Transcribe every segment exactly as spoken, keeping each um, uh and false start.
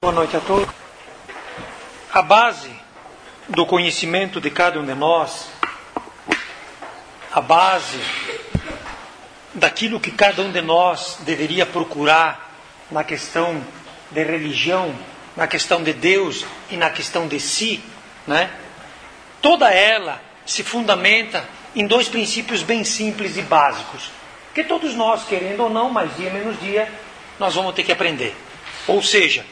Boa noite a todos. A base do conhecimento de cada um de nós, a base daquilo que cada um de nós deveria procurar na questão de religião, na questão de Deus e na questão de si, né? Toda ela se fundamenta em dois princípios bem simples e básicos, que todos nós, querendo ou não, mais dia menos dia, nós vamos ter que aprender. Ou seja,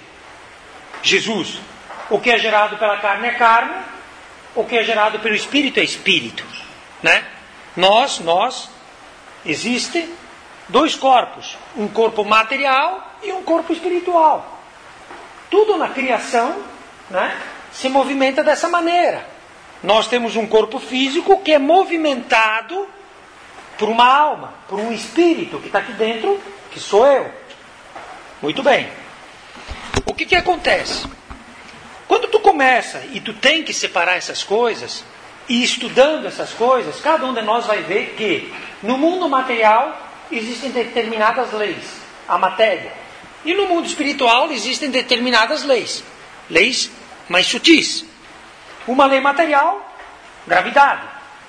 Jesus, o que é gerado pela carne é carne, o que é gerado pelo Espírito é Espírito, né? Nós, nós, existem dois corpos, um corpo material e um corpo espiritual. Tudo na criação, né, se movimenta dessa maneira. Nós temos um corpo físico que é movimentado por uma alma, por um espírito que está aqui dentro, que sou eu. Muito bem. O que que acontece? Quando tu começa e tu tem que separar essas coisas, e estudando essas coisas, cada um de nós vai ver que no mundo material existem determinadas leis, a matéria. E no mundo espiritual existem determinadas leis, leis mais sutis. Uma lei material, gravidade.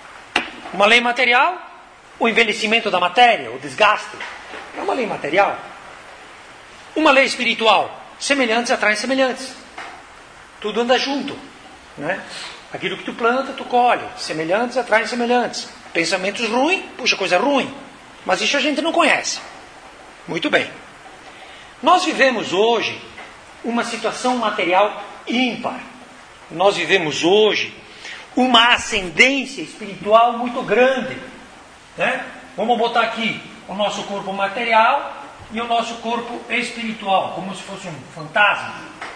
Uma lei material, o envelhecimento da matéria, o desgaste. É uma lei material. Uma lei espiritual, semelhantes atraem semelhantes. Tudo anda junto, né? Aquilo que tu planta, tu colhe. Semelhantes atraem semelhantes. Pensamentos ruins, puxa, coisa ruim. Mas isso a gente não conhece. Muito bem. Nós vivemos hoje uma situação material ímpar. Nós vivemos hoje uma ascendência espiritual muito grande, né? Vamos botar aqui o nosso corpo material e o nosso corpo espiritual, como se fosse um fantasma.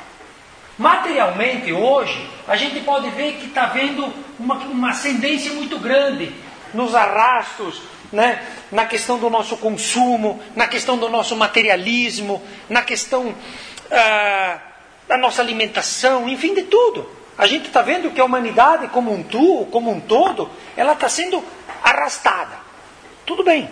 Materialmente, hoje, a gente pode ver que está havendo uma, uma ascendência muito grande nos arrastos, né? Na questão do nosso consumo, na questão do nosso materialismo, na questão ah, da nossa alimentação, enfim, de tudo. A gente está vendo que a humanidade como um, tu, como um todo, ela está sendo arrastada. Tudo bem.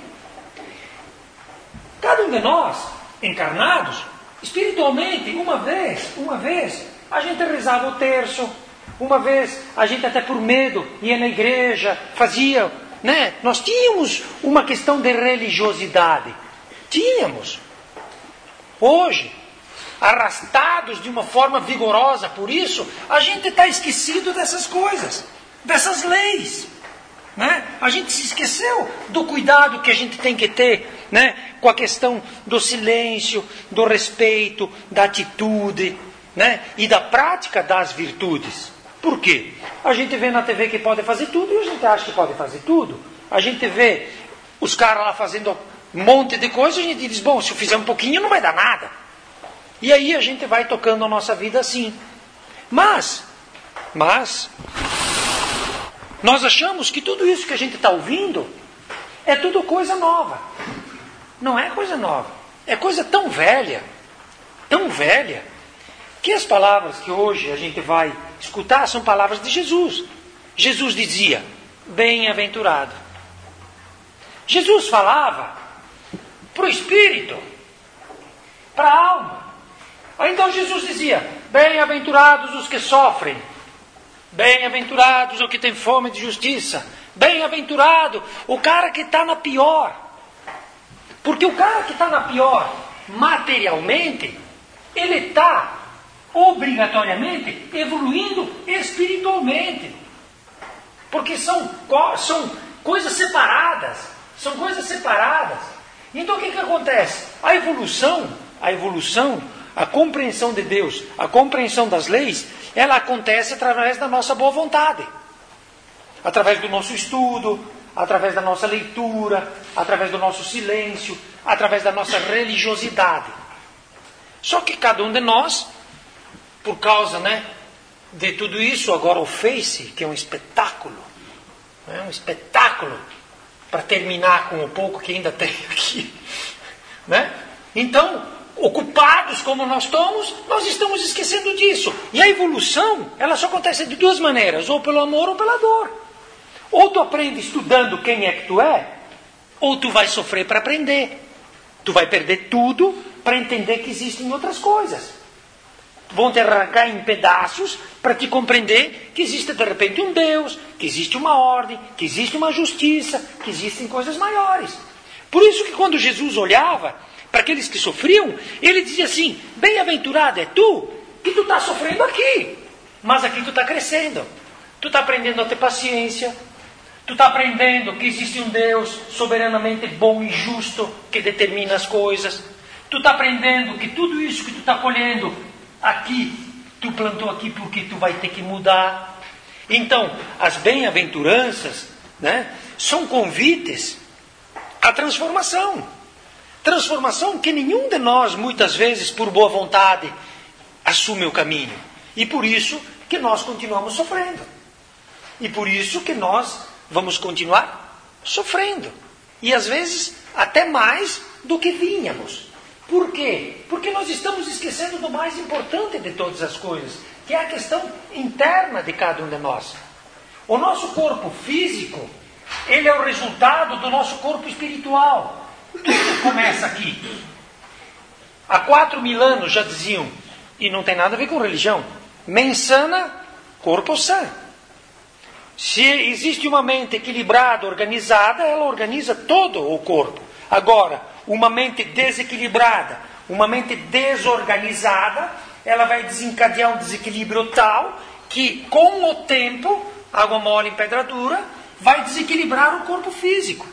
Cada um de nós, encarnados, espiritualmente, uma vez, uma vez, a gente rezava o terço, uma vez a gente até por medo ia na igreja, fazia, né? Nós tínhamos uma questão de religiosidade. Tínhamos. Hoje, arrastados de uma forma vigorosa por isso, a gente está esquecido dessas coisas, dessas leis, né? A gente se esqueceu do cuidado que a gente tem que ter, né, com a questão do silêncio, do respeito, da atitude, né, e da prática das virtudes. Por quê? A gente vê na T V que pode fazer tudo e a gente acha que pode fazer tudo. A gente vê os caras lá fazendo um monte de coisa e a gente diz, bom, se eu fizer um pouquinho não vai dar nada. E aí a gente vai tocando a nossa vida assim. Mas, mas, nós achamos que tudo isso que a gente está ouvindo é tudo coisa nova. Não é coisa nova. É coisa tão velha, tão velha, que as palavras que hoje a gente vai escutar são palavras de Jesus. Jesus dizia, bem-aventurado. Jesus falava para o espírito, para a alma. Então Jesus dizia, bem-aventurados os que sofrem, bem-aventurados o que tem fome de justiça, bem-aventurado o cara que está na pior. Porque o cara que está na pior, materialmente, ele está obrigatoriamente evoluindo espiritualmente. Porque são, são coisas separadas. São coisas separadas. Então o que, que acontece? A evolução, a evolução, a compreensão de Deus, a compreensão das leis, ela acontece através da nossa boa vontade. Através do nosso estudo, através da nossa leitura, através do nosso silêncio, através da nossa religiosidade. Só que cada um de nós, por causa, né, de tudo isso, agora o Face, que é um espetáculo, né, um espetáculo, para terminar com o pouco que ainda tem aqui, né? Então, ocupados como nós estamos, nós estamos esquecendo disso. E a evolução, ela só acontece de duas maneiras, ou pelo amor ou pela dor. Ou tu aprende estudando quem é que tu é, ou tu vai sofrer para aprender. Tu vai perder tudo para entender que existem outras coisas. vão te arrancar em pedaços para te compreender que existe de repente um Deus, que existe uma ordem, que existe uma justiça, que existem coisas maiores. Por isso que quando Jesus olhava para aqueles que sofriam, ele dizia assim, bem-aventurado é tu, que tu está sofrendo aqui, mas aqui tu está crescendo, tu está aprendendo a ter paciência, tu está aprendendo que existe um Deus soberanamente bom e justo que determina as coisas, tu está aprendendo que tudo isso que tu está colhendo aqui, tu plantou aqui porque tu vai ter que mudar. Então, as bem-aventuranças, né, são convites à transformação. Transformação que nenhum de nós, muitas vezes, por boa vontade, assume o caminho. E por isso que nós continuamos sofrendo. E por isso que nós vamos continuar sofrendo. E às vezes, até mais do que vínhamos. Por quê? Porque nós estamos esquecendo do mais importante de todas as coisas, que é a questão interna de cada um de nós. O nosso corpo físico, ele é o resultado do nosso corpo espiritual. Tudo começa aqui. Há quatro mil anos já diziam, e não tem nada a ver com religião, mens sana, corpo sã. Se existe uma mente equilibrada, organizada, ela organiza todo o corpo. Agora, uma mente desequilibrada, uma mente desorganizada, ela vai desencadear um desequilíbrio tal que, com o tempo, água mole em pedra dura, vai desequilibrar o corpo físico.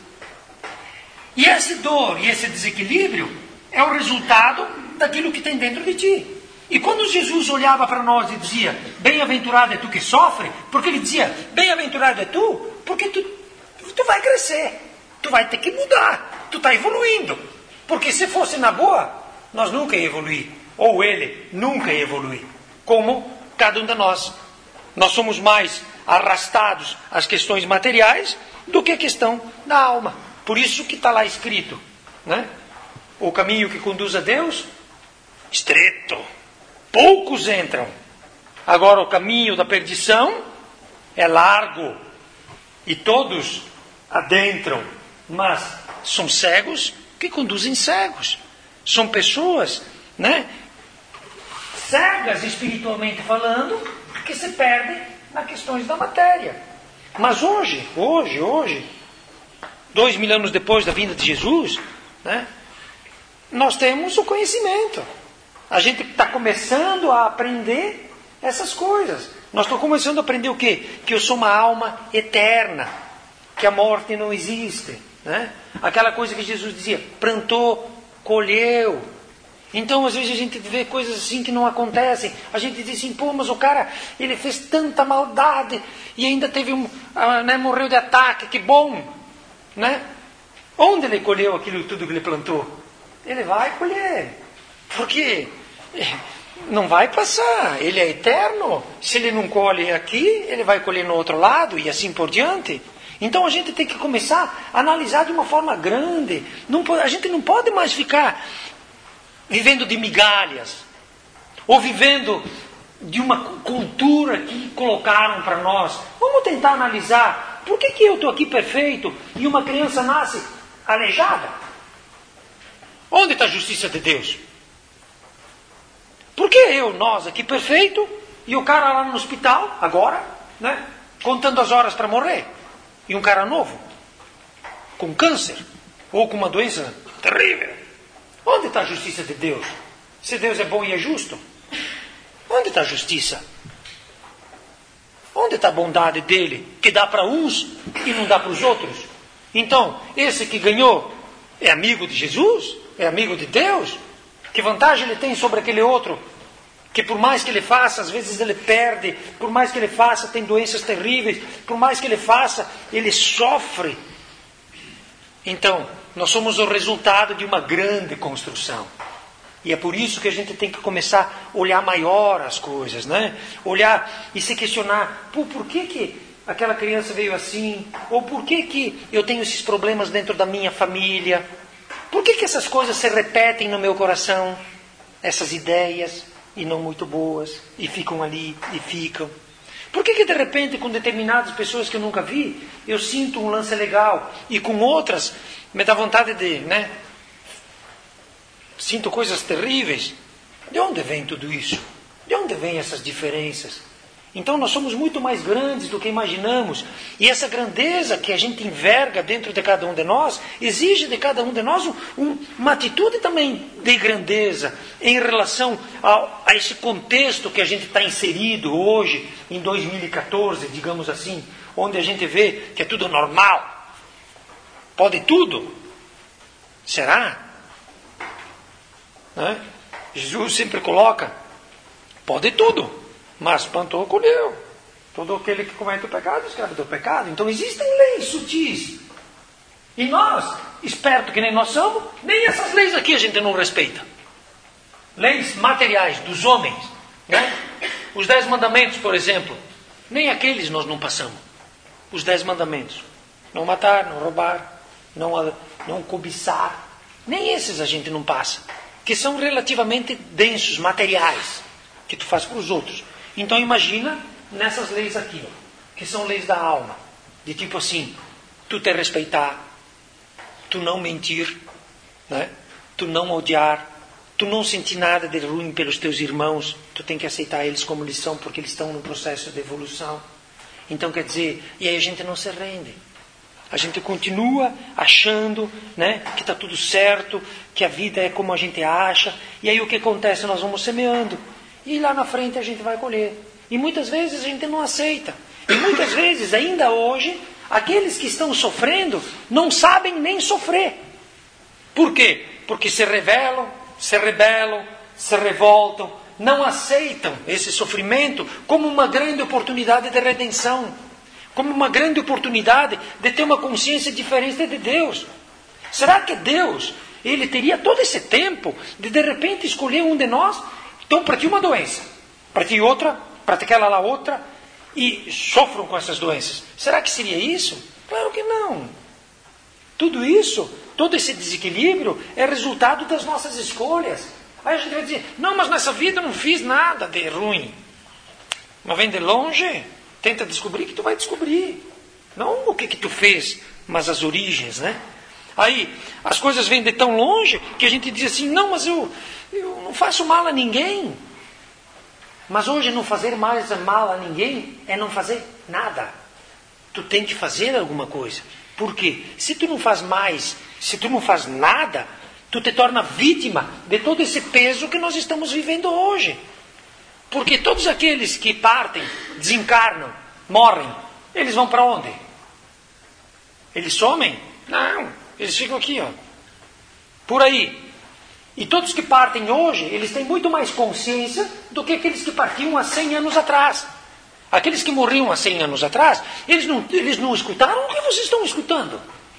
E essa dor e esse desequilíbrio é o resultado daquilo que tem dentro de ti. E quando Jesus olhava para nós e dizia, bem-aventurado é tu que sofre, porque ele dizia, bem-aventurado é tu, porque tu, tu vai crescer, tu vai ter que mudar, tu está evoluindo. Porque se fosse na boa, nós nunca ia evoluir, ou ele nunca ia evoluir, como cada um de nós. Nós somos mais arrastados às questões materiais do que a questão da alma. Por isso que está lá escrito, né? O caminho que conduz a Deus, estreito. Poucos entram. Agora o caminho da perdição é largo. E todos adentram. Mas são cegos que conduzem cegos. São pessoas, né, cegas espiritualmente falando, que se perdem nas questões da matéria. Mas hoje, hoje, hoje, dois mil anos depois da vinda de Jesus, né, nós temos o conhecimento. A gente está começando a aprender essas coisas. Nós estamos começando a aprender o quê? Que eu sou uma alma eterna, que a morte não existe, né? Aquela coisa que Jesus dizia, plantou, colheu. Então, às vezes a gente vê coisas assim que não acontecem. A gente diz assim, pô, mas o cara, ele fez tanta maldade e ainda teve um, ah, né, morreu de ataque, que bom, né? Onde ele colheu aquilo tudo que ele plantou? Ele vai colher. Porque não vai passar, ele é eterno. Se ele não colhe aqui, ele vai colher no outro lado e assim por diante. Então a gente tem que começar a analisar de uma forma grande. Não, a gente não pode mais ficar vivendo de migalhas, ou vivendo de uma cultura que colocaram para nós. Vamos tentar analisar, por que, que eu estou aqui perfeito e uma criança nasce aleijada? Onde está a justiça de Deus? Por que eu, nós aqui perfeito, e o cara lá no hospital, agora, né, contando as horas para morrer? E um cara novo, com câncer, ou com uma doença terrível. Onde está a justiça de Deus? Se Deus é bom e é justo, onde está a justiça? Onde está a bondade dele, que dá para uns e não dá para os outros? Então, esse que ganhou é amigo de Jesus? É amigo de Deus? Que vantagem ele tem sobre aquele outro? Que por mais que ele faça, às vezes ele perde. Por mais que ele faça, tem doenças terríveis. Por mais que ele faça, ele sofre. Então, nós somos o resultado de uma grande construção. E é por isso que a gente tem que começar a olhar maior as coisas, né? Olhar e se questionar, Pô, por que que aquela criança veio assim? Ou por que que eu tenho esses problemas dentro da minha família? Por que que essas coisas se repetem no meu coração? Essas ideias, e não muito boas, e ficam ali, e ficam. Por que que de repente com determinadas pessoas que eu nunca vi, eu sinto um lance legal, e com outras me dá vontade de, né? Sinto coisas terríveis. De onde vem tudo isso? De onde vêm essas diferenças? Então nós somos muito mais grandes do que imaginamos. E essa grandeza que a gente enverga dentro de cada um de nós, exige de cada um de nós um, um, uma atitude também de grandeza em relação a, a esse contexto que a gente está inserido hoje, em dois mil e quatorze, digamos assim, onde a gente vê que é tudo normal. Pode tudo? Será? Né? Jesus sempre coloca, pode tudo. Mas plantou, colheu. Todo aquele que comete o pecado, escreve do pecado. Então existem leis sutis. E nós, esperto que nem nós somos, nem essas leis aqui a gente não respeita. Leis materiais dos homens. Né? Os dez mandamentos, por exemplo, nem aqueles nós não passamos. Os dez mandamentos. Não matar, não roubar, não, não cobiçar. Nem esses a gente não passa. Que são relativamente densos, materiais. Que tu faz para os outros. Então imagina nessas leis aqui, ó, que são leis da alma. De tipo assim, tu te respeitar, tu não mentir, né? Tu não odiar, tu não sentir nada de ruim pelos teus irmãos, tu tem que aceitar eles como eles são, porque eles estão no processo de evolução. Então quer dizer, e aí a gente não se rende. A gente continua achando, né, que está tudo certo, que a vida é como a gente acha, e aí o que acontece? Nós vamos semeando. E lá na frente a gente vai colher. E muitas vezes a gente não aceita. E muitas vezes, ainda hoje, aqueles que estão sofrendo não sabem nem sofrer. Por quê? Porque se revelam, se rebelam, se revoltam, não aceitam esse sofrimento como uma grande oportunidade de redenção. Como uma grande oportunidade de ter uma consciência diferente de Deus. Será que Deus, Ele teria todo esse tempo de de repente escolher um de nós? Então, para ti uma doença, para ti outra, para aquela lá outra, e sofram com essas doenças. Será que seria isso? Claro que não. Tudo isso, todo esse desequilíbrio é resultado das nossas escolhas. Aí a gente vai dizer, não, mas nessa vida eu não fiz nada de ruim. Mas vem de longe, tenta descobrir que tu vai descobrir. Não o que, que tu fez, mas as origens, né? Aí, as coisas vêm de tão longe que a gente diz assim, não, mas eu... Eu não faço mal a ninguém. Mas hoje não fazer mais mal a ninguém é não fazer nada. Tu tem que fazer alguma coisa. Por quê? Se tu não faz mais, se tu não faz nada, tu te torna vítima de todo esse peso que nós estamos vivendo hoje. Porque todos aqueles que partem, desencarnam, morrem, eles vão para onde? Eles somem? Não, eles ficam aqui, ó. Por aí. E todos que partem hoje, eles têm muito mais consciência do que aqueles que partiam há cem anos atrás. Aqueles que morriam há cem anos atrás, eles não, eles não escutaram o que vocês estão escutando.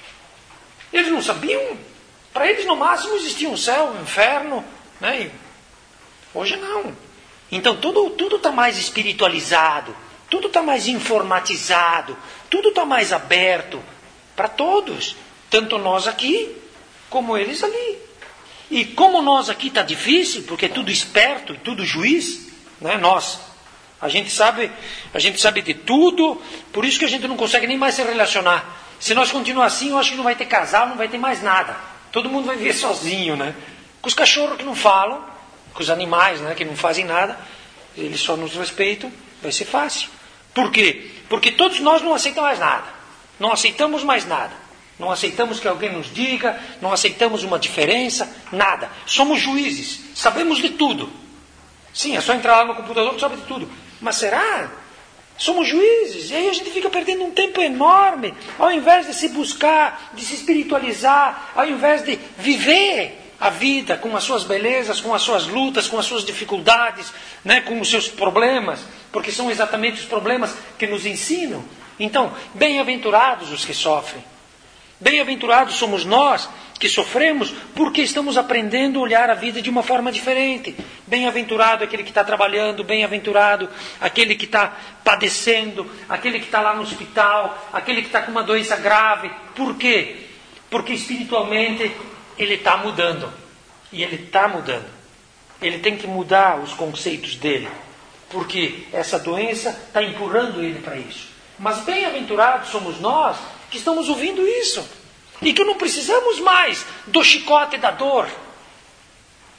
Eles não sabiam. Para eles, no máximo, existia um céu, um inferno. Né? E hoje não. Então, tudo tudo está mais espiritualizado, tudo está mais informatizado, tudo está mais aberto para todos. Tanto nós aqui, como eles ali. E como nós aqui está difícil, porque é tudo esperto e tudo juiz, né? Nós, a gente sabe, a gente sabe de tudo, por isso que a gente não consegue nem mais se relacionar. Se nós continuar assim, eu acho que não vai ter casal, não vai ter mais nada. Todo mundo vai viver sozinho, né? Com os cachorros que não falam, com os animais, né, que não fazem nada, eles só nos respeitam, vai ser fácil. Por quê? Porque todos nós não aceitamos mais nada. Não aceitamos mais nada. Não aceitamos que alguém nos diga, não aceitamos uma diferença, nada. Somos juízes, sabemos de tudo. Sim, é só entrar lá no computador que sabe de tudo. Mas será? Somos juízes, e aí a gente fica perdendo um tempo enorme, ao invés de se buscar, de se espiritualizar, ao invés de viver a vida com as suas belezas, com as suas lutas, com as suas dificuldades, né, com os seus problemas, porque são exatamente os problemas que nos ensinam. Então, bem-aventurados os que sofrem. Bem-aventurados somos nós que sofremos porque estamos aprendendo a olhar a vida de uma forma diferente. Bem-aventurado aquele que está trabalhando, bem-aventurado aquele que está padecendo, aquele que está lá no hospital, aquele que está com uma doença grave. Por quê? Porque espiritualmente ele está mudando. E ele está mudando. Ele tem que mudar os conceitos dele. Porque essa doença está empurrando ele para isso. Mas bem-aventurados somos nós que estamos ouvindo isso. E que não precisamos mais do chicote da dor.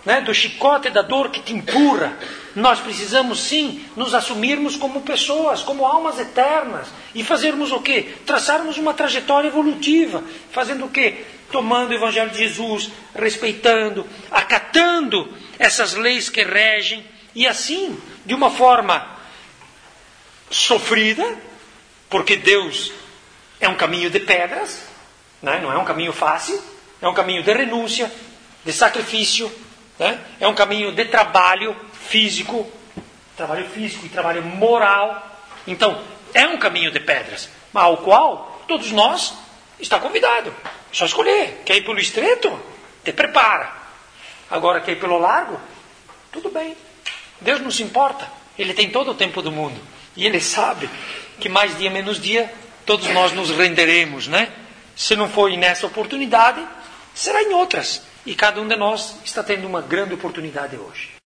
né, do chicote da dor que te empurra. Nós precisamos sim nos assumirmos como pessoas, como almas eternas. E fazermos o quê? Traçarmos uma trajetória evolutiva. Fazendo o quê? Tomando o Evangelho de Jesus, respeitando, acatando essas leis que regem. E assim, de uma forma sofrida, porque Deus é um caminho de pedras, né? Não é um caminho fácil, é um caminho de renúncia, de sacrifício, né? É um caminho de trabalho físico, trabalho físico e trabalho moral. Então, é um caminho de pedras, mas ao qual todos nós está convidado. É só escolher. Quer ir pelo estreito? Te prepara. Agora, quer ir pelo largo? Tudo bem. Deus não se importa. Ele tem todo o tempo do mundo. E Ele sabe que mais dia menos dia todos nós nos renderemos, né? Se não for nessa oportunidade, será em outras. E cada um de nós está tendo uma grande oportunidade hoje.